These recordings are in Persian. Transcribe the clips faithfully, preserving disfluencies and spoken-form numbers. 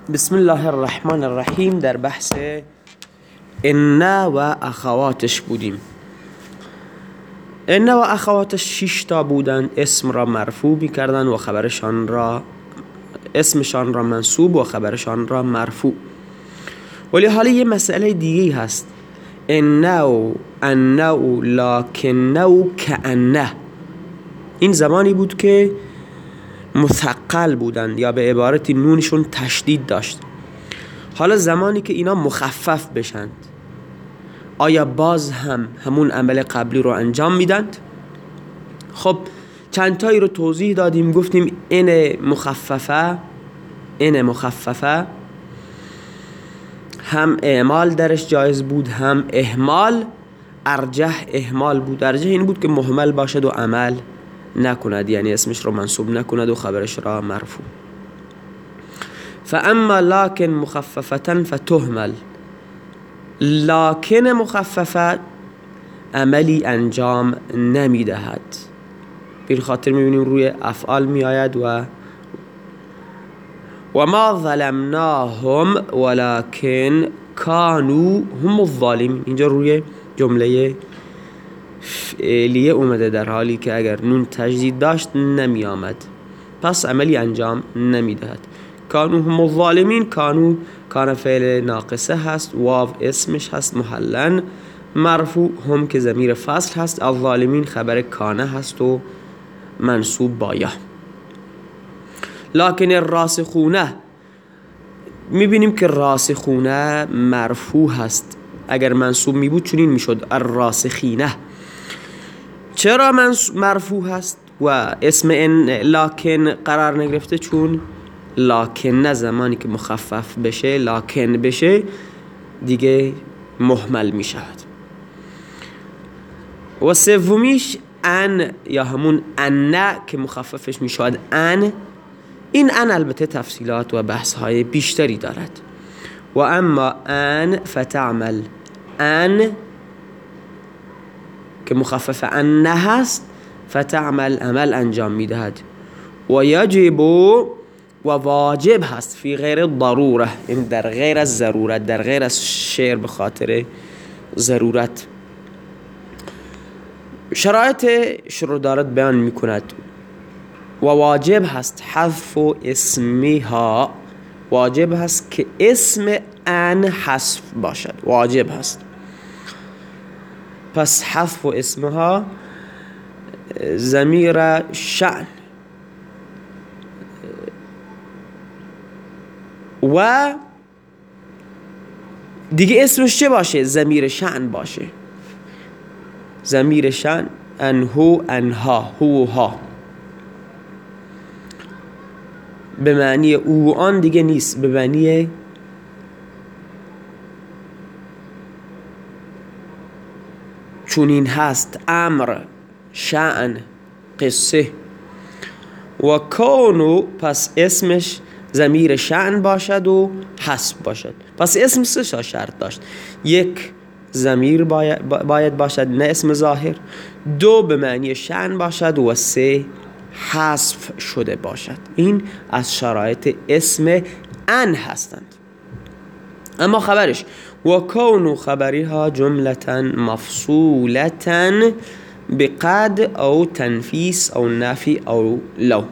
بسم الله الرحمن الرحیم. در بحث ان و اخواتش بودیم. ان و اخواتش شش تا بودند. اسم را مرفوع می‌کردند و خبرشان را اسمشان را منصوب و خبرشان را مرفوع. ولی حالا یه مسئله دیگه هست. ان و ان و لکن و کأنه. این زمانی بود که مثقل بودند یا به عبارتی نونشون تشدید داشت. حالا زمانی که اینا مخفف بشند، آیا باز هم همون عمل قبلی رو انجام میدند؟ خب چند تایی رو توضیح دادیم. گفتیم این مخففه این مخففه هم اعمال درش جایز بود هم اهمال. ارجح اهمال بود. ارجح این بود که مهمل باشد و عمل نکند، یعنی اسمش رو منصوب نکند و خبرش را مرفوع. فاما لکن مخففتا فتهمل. لکن مخففت عملی انجام نمیدهد. بیر خاطر میبینیم روی افعال می آید و و ما ظلمناهم ولكن كانوا هم الظالمین. اینجا روی جمله فعلیه اومده، در حالی که اگر نون تجدید داشت نمی آمد، پس عملی انجام نمی دهد. کانو هم الظالمین. کانو کان فعل ناقصه هست، واو اسمش هست محلن مرفوع، هم که ضمیر فصل هست، الظالمین خبر کانه هست و منصوب با یا. لکن الراسخونه، میبینیم که راسخونه مرفوع هست. اگر منصوب می بود چنین میشد الراسخینه. چرا مرفوع هست و اسم این لکن قرار نگرفته؟ چون لکن زمانی که مخفف بشه، لکن بشه، دیگه محمل می شود. و سومیش ان یا همون ان که مخففش می شود ان. این ان البته تفصیلات و بحث های بیشتری دارد. و اما ان فتعمل. ان که مخفف ان هست، فتعمل عمل انجام میدهد. و یجب و واجب هست فی غیر ضروره، این در غیر از ضرورت، در غیر از شعر به خاطر ضرورت. شرایط شروع دارد بیان میکند. و واجب هست حذف اسمها. واجب هست که اسم ان حذف باشد. واجب هست. پس حذف اسمها ضمیر شأن و دیگه اسمش چه باشه؟ ضمیر شأن باشه. ضمیر شأن انهو انها هو ها، به معنی او آن دیگه نیست، به معنی چون این هست. امر، شأن، قصه. و کانو پس اسمش ضمیر شأن باشد و حذف باشد. پس اسم سه شرط داشت. یک، ضمیر باید باشد نه اسم ظاهر. دو، به معنی شأن باشد. و سه، حذف شده باشد. این از شرایط اسم ان هستند. اما خبرش و کونو خبریها جملتا مفصولتا بقد او تنفیس او نفی او لو.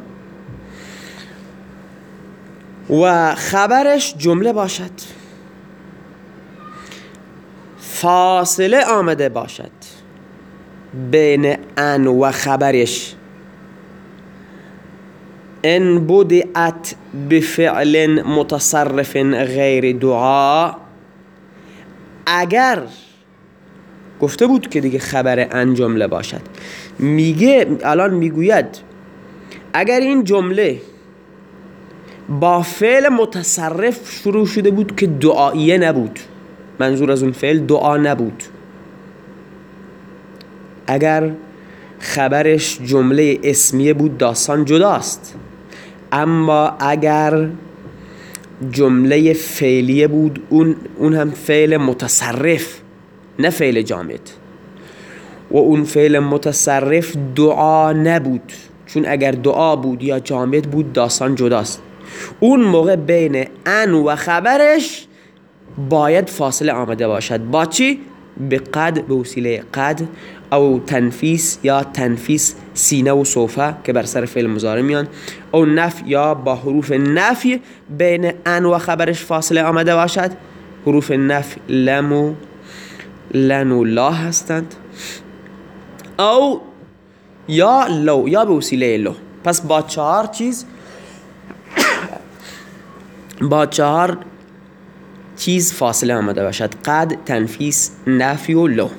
و خبرش جمله باشد، فاصله آمده باشد بین ان و خبرش. ان بدأت بفعل متصرف غیر دعا. اگر گفته بود که دیگه خبر ان جمله باشد، میگه الان میگوید اگر این جمله با فعل متصرف شروع شده بود که دعاییه نبود، منظور از اون فعل دعا نبود، اگر خبرش جمله اسمیه بود داستان جداست. اما اگر جمله فعلیه بود، اون اون هم فعل متصرف نه فعل جامد، و اون فعل متصرف دعا نبود، چون اگر دعا بود یا جامد بود داستان جداست. اون موقع بین ان و خبرش باید فاصله آمده باشد. با چی؟ به قد، به وسیله قد او تنفیس یا تنفیس سینه و صوفه که بر سر فعل مضارع میان، او نفی یا با حروف نفی بین ان و خبرش فاصله آمده باشد. حروف نفی لم و لن و لا هستند، او یا لو یا به وسیله لو. پس با چهار چیز با چهار چیز فاصله آمده باشد: قد، تنفیس، نفی و لو.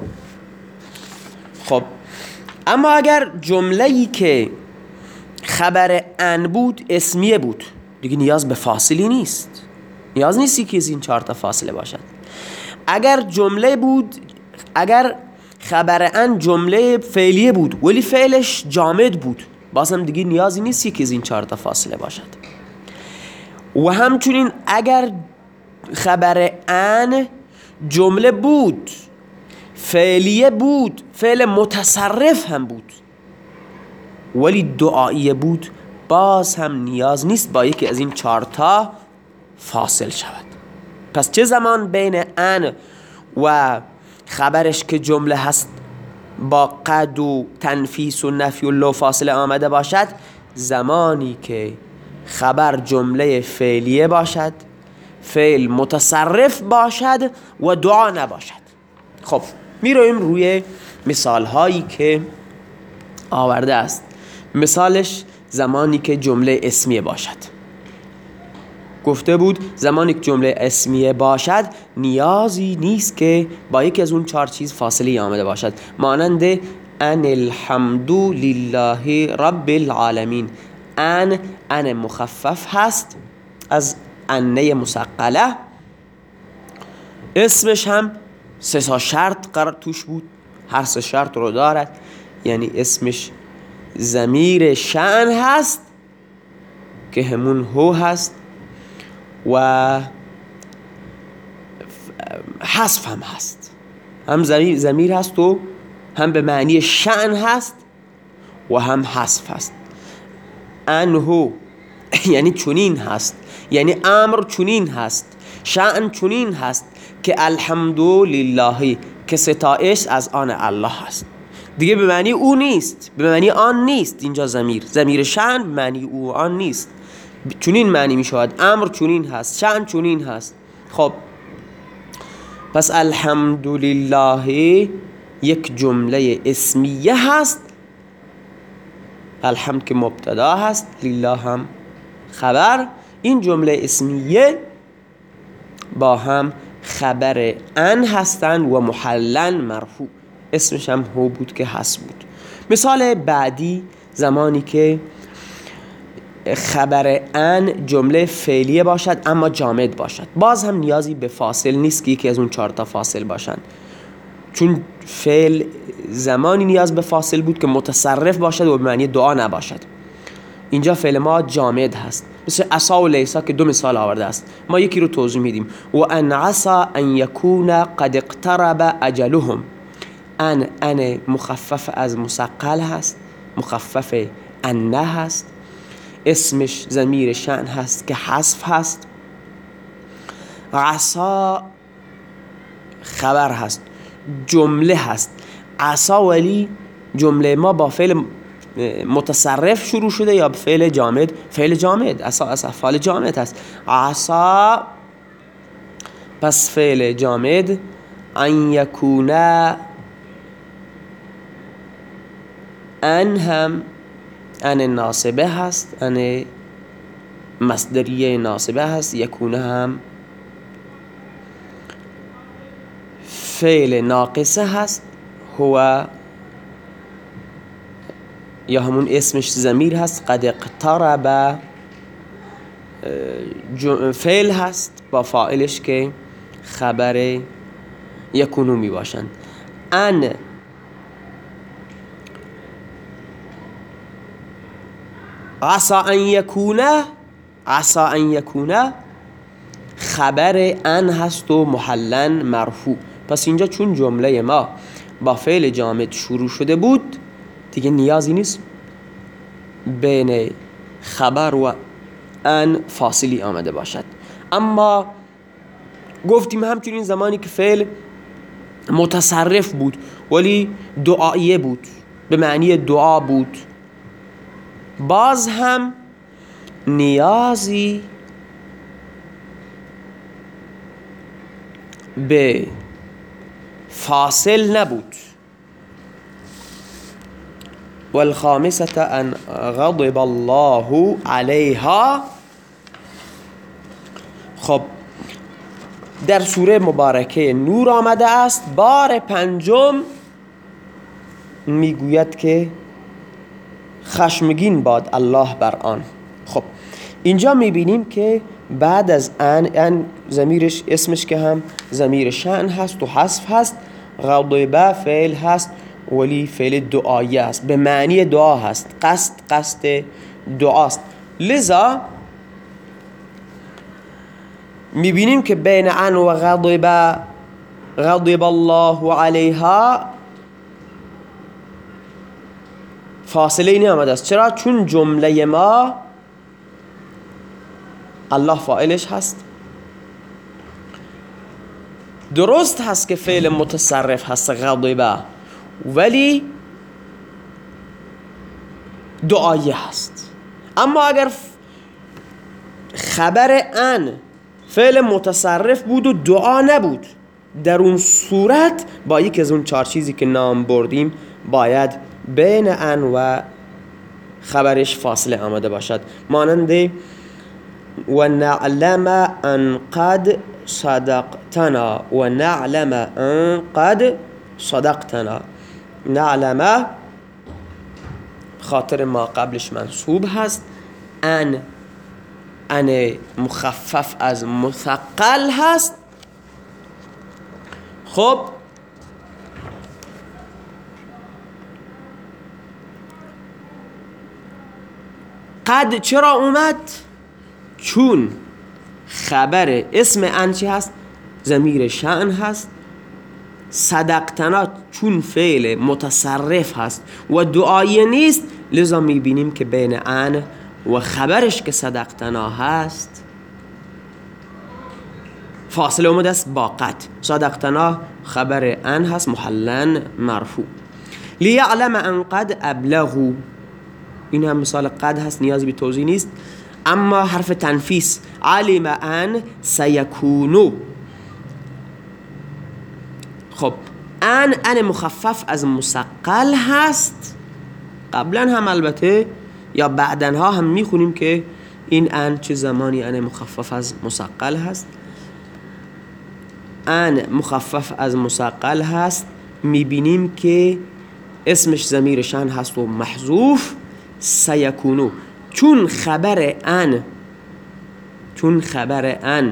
خب اما اگر جمله‌ای که خبر ان بود اسمیه بود، دیگه نیاز به فاصلی نیست، نیاز نیستی که از این چهار تا فاصله باشد. اگر جمله بود، اگر خبر ان جمله فعلیه بود ولی فعلش جامد بود، بازم دیگه نیازی نیستی که از این چهار تا فاصله باشد. و همچنین اگر خبر ان جمله بود، فعلیه بود، فعل متصرف هم بود ولی دعاییه بود، باز هم نیاز نیست با یکی از این چهار تا فاصل شود. پس چه زمان بین ان و خبرش که جمله هست با قد و تنفیس و نفی و لو فاصله آمده باشد؟ زمانی که خبر جمله فعلیه باشد، فعل متصرف باشد و دعا نباشد. خب میرویم روی مثال هایی که آورده است. مثالش زمانی که جمله اسمیه باشد. گفته بود زمانی که جمله اسمیه باشد نیازی نیست که با یکی از اون چهار چیز فاصله آمده باشد، مانند ان الحمد لله رب العالمین. ان ان مخفف هست از انه مثقله، اسمش هم سه تا شرط قرار توش بود، هر سه شرط رو دارد. یعنی اسمش ضمیر شأن هست که همون هو هست و حذف هم هست، هم ضمیر ضمیر هست و هم به معنی شأن هست و هم حذف هست. انهو یعنی چنین هست، یعنی امر چنین هست، شأن چنین هست که الحمدلله که ستایش از آن الله هست. دیگه به معنی او نیست، به معنی آن نیست. اینجا ضمیر ضمیر شأن به معنی او آن نیست، چنین معنی می شود. امر چنین هست، شأن چنین هست. خب پس الحمدلله یک جمله اسمیه هست، الحمد که مبتدا هست، لله هم خبر. این جمله اسمیه با هم خبر ان هستند و محلن مرفوع، اسمش هم هو بود که هست بود. مثال بعدی زمانی که خبر ان جمله فعلیه باشد اما جامد باشد، باز هم نیازی به فاصل نیست که یکی از اون چهار تا فاصل باشند، چون فعل زمانی نیاز به فاصل بود که متصرف باشد و به معنی دعا نباشد. اینجا فعل ما جامد هست، مثل عصا و لیسا که دو مثال آورده است. ما یکی رو توضیح میدیم. و ان عصا ان یکون قد اقترب اجلهم. ان ان مخفف از مثقل هست، مخفف انه هست، اسمش ضمیر شأن هست که حذف هست. عصا خبر هست، جمله هست. عصا ولی جمله ما با فعل متصرف شروع شده یا فعل جامد؟ فعل جامد. عصا از افعال جامد هست. عصا پس فعل جامد. ان یکون ان هم ان ناصبه هست، ان مصدریه ناصبه هست. یکون هم فعل ناقصه هست، هو یا همون اسمش ضمیر هست. قد اقترب فعل هست با فاعلش که خبر یکونو می باشند. ان عسا ان یکونه، عسا ان یکونه خبر ان هست و محلن مرفوع. پس اینجا چون جمله ما با فعل جامد شروع شده بود دیگه نیازی نیست بین خبر و ان فاصلی آمده باشد. اما گفتیم همچنین زمانی که فعل متصرف بود ولی دعایه بود، به معنی دعا بود، باز هم نیازی به فاصل نبود. والخامسة ان غضب الله علیها. خب در سوره مبارکه نور آمده است، بار پنجم میگوید که خشمگین باد الله بر آن. خب اینجا میبینیم که بعد از ان، ان ضمیرش اسمش که هم ضمیر شأن هست و حذف هست، غضب فعل هست ولی فعل دعایی است، به معنی دعا هست، قصد قصد دعاست. لذا میبینیم که بین ان و غضب غضب الله علیها فاصله ای نآمده است. چرا؟ چون جمله ما الله فاعلش هست. درست هست که فعل متصرف هست غضب، ولی دعایی هست. اما اگر خبر ان فعل متصرف بود و دعا نبود، در اون صورت با یک از اون چهار چیزی که نام بردیم باید بین ان و خبرش فاصله آمده باشد، مانند و نعلم ان قد صدقتنا و نعلم ان قد صدقتنا. نعلم خاطر ما قبلش منصوب هست، ان ان مخفف از مثقل هست. خب قد چرا اومد؟ چون خبر اسم ان چی هست؟ ضمیر شأن هست. صدقتنا چون فعل متصرف هست و دعایی نیست، لذا میبینیم که بین ان و خبرش که صدقتنا هست فاصله اومده است با قد. صدقتنا خبر ان هست محلن مرفوع. لیعلم ان قد ابلغوا، این هم مثال قد هست، نیازی به توضیح نیست. اما حرف تنفیس علم ان سیکونو. خب ان ان مخفف از مثقل هست. قبلا هم البته یا بعدن ها هم میخونیم که این ان چه زمانی ان مخفف از مثقل هست. ان مخفف از مثقل هست، میبینیم که اسمش ضمیر شأن هست و محذوف. سیکونو چون خبر ان چون خبر ان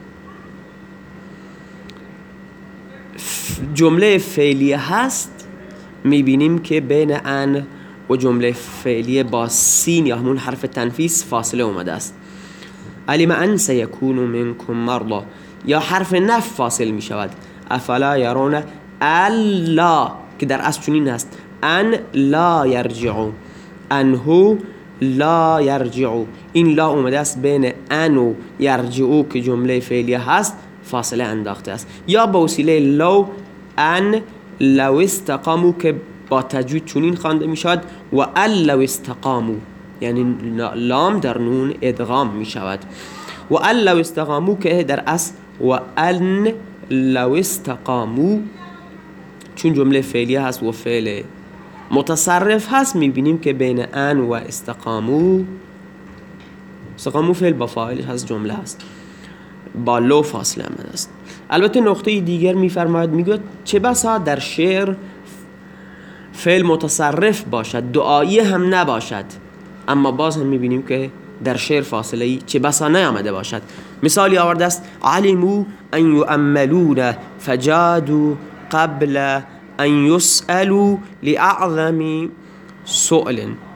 جمله فعلیه هست، میبینیم که بین ان و جمله فعلیه با سین یا همون حرف تنفیس فاصله اومده است. علم ان سیکون منکم مرضی، یا حرف نف فاصل می شود. افلا یرون الا که در اصل چنین هست، ان لا یرجعو، انهو لا یرجعو. این لا اومده است بین ان و یرجعو که جمله فعلیه هست فاصله انداخته است. یا با وسیله لو، ان لو استقامو که با تجوید چنین خوانده می شود و ال لو استقامو، یعنی لام در نون ادغام می شود. و ال لو استقامو که در اصل و ان لو استقامو چون جمله فعلیه هست و فعل متصرف هست، میبینیم که بین ان و استقامو، استقامو فعل با فاعلش هست، جمله هست، با لو فاصله آمده است. البته نقطه دیگر میفرماید، میگه چه بسا در شعر فعل متصرف باشد، دعایی هم نباشد، اما باز هم میبینیم که در شعر فاصله ای چه بسا نیامده باشد. مثالی آورده است علمو ان یؤملون فجادوا قبل ان یسألوا لأعظم سؤل.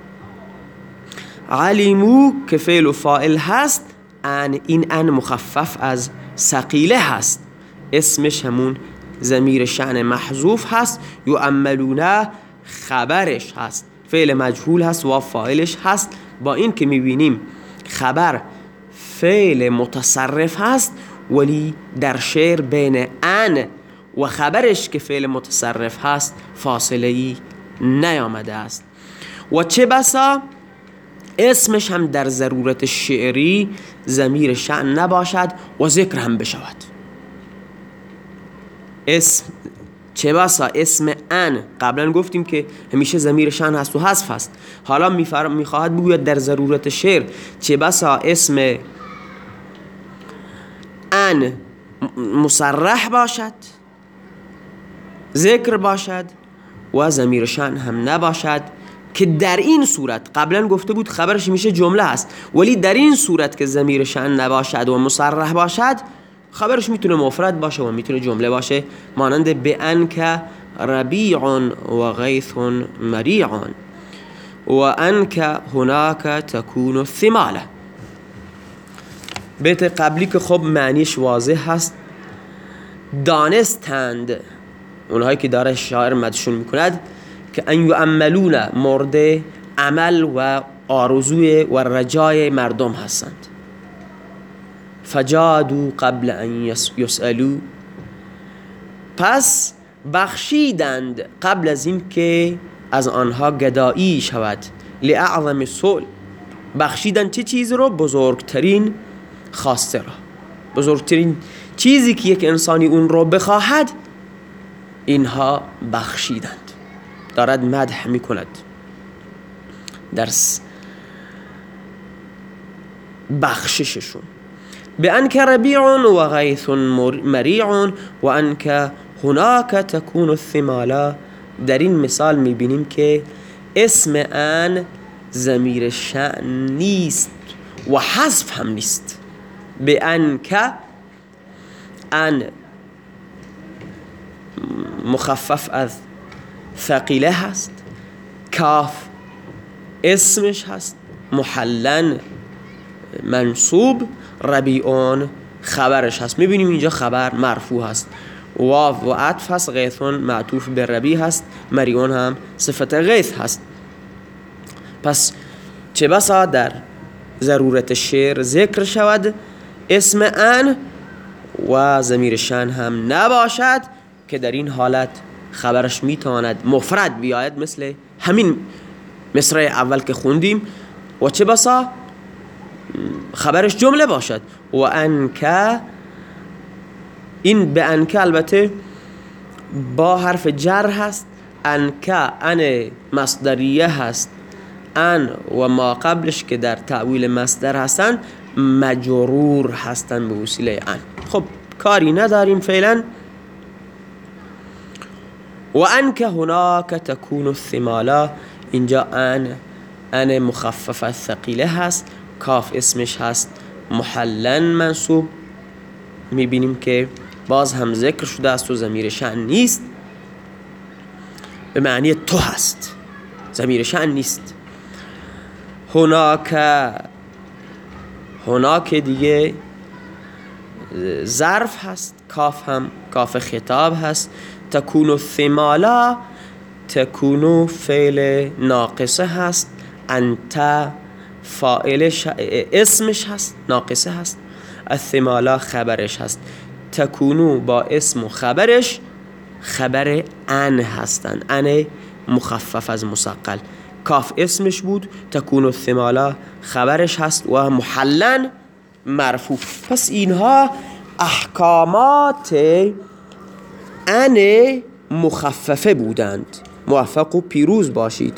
علمو که فعل و فاعل هست، ان این ان مخفف از ثقیله هست، اسمش همون ضمیر شأن محذوف هست. یؤملون خبرش هست، فعل مجهول هست و فاعلش هست. با این که میبینیم خبر فعل متصرف هست ولی در شعر بین ان و خبرش که فعل متصرف هست فاصله ای نیامده است و چه بسا اسمش هم در ضرورت شعری ضمیر شأن نباشد و ذکر هم بشود. اسم چه بسا اسم ان قبلا گفتیم که همیشه ضمیر شأن هست و حذف هست، حالا میخواهد بگوید در ضرورت شعر چه بسا اسم ان مصرح باشد، ذکر باشد و ضمیر شأن هم نباشد، که در این صورت قبلا گفته بود خبرش میشه جمله هست، ولی در این صورت که ضمیر شأن نباشد و مصرح باشد خبرش میتونه مفرد باشه و میتونه جمله باشه، مانند بأنک ربیع و غیث مریع و انک هناک تکون الثماله. بیت قبلی که خب معنیش واضح هست، دانستند اونهایی که داره شاعر مدشون میکند که ان یعملون مورد عمل و آرزوی و رجای مردم هستند. فجادو قبل ان یسألو، پس بخشیدند قبل از این که از آنها گدایی شود. لأعظم سؤل، بخشیدند چه چیز رو؟ بزرگترین خواسته را، بزرگترین چیزی که یک انسانی اون رو بخواهد اینها بخشیدند. دارد مدح می کند درس بخشششون. بأنک ربیع و غیث مریع و انک هناک تکون الثماله. در این مثال می بینیم که اسم ان ضمیر شأن نیست و حذف هم نیست. بأنک ان مخفف از ثقیله هست، کاف اسمش هست، محلن منصوب، ربیعون خبرش هست. میبینیم اینجا خبر مرفوع هست، واو و عطف هست، غیثون معطوف به ربی هست، مریعون هم صفت غیث هست. پس چه بسا در ضرورت شعر ذکر شود اسم ان و ضمیر شأن هم نباشد، که در این حالت خبرش میتواند مفرد بیاید، مثل همین مصرع اول که خوندیم، و چه بسا خبرش جمله باشد. و انکه، این به انکه البته با حرف جر هست، انکه ان مصدریه هست، ان و ما قبلش که در تأویل مصدر هستن مجرور هستن به وسیله ان. خب کاری نداریم فعلا. و انکه هناک تکون الثماله، اینجا ان ان مخفف ثقیله هست، کاف اسمش هست، محلن منصوب، میبینیم که باز هم ذکر شده است و ضمیر شأن نیست، به معنی تو هست، ضمیر شأن نیست. هناک، هناک دیگه ظرف هست، کاف هم کاف خطاب هست. تکون الثماله، تکونو فعل ناقصه هست، انت فاعلش اسمش هست، ناقصه هست، الثماله خبرش هست. تکونو با اسم و خبرش خبر ان هستند، ان مخفف از مثقل. کاف اسمش بود، تکون الثماله خبرش هست و محلن مرفوع. پس اینها احکامات ان مخففه بودند. موفق و پیروز باشید.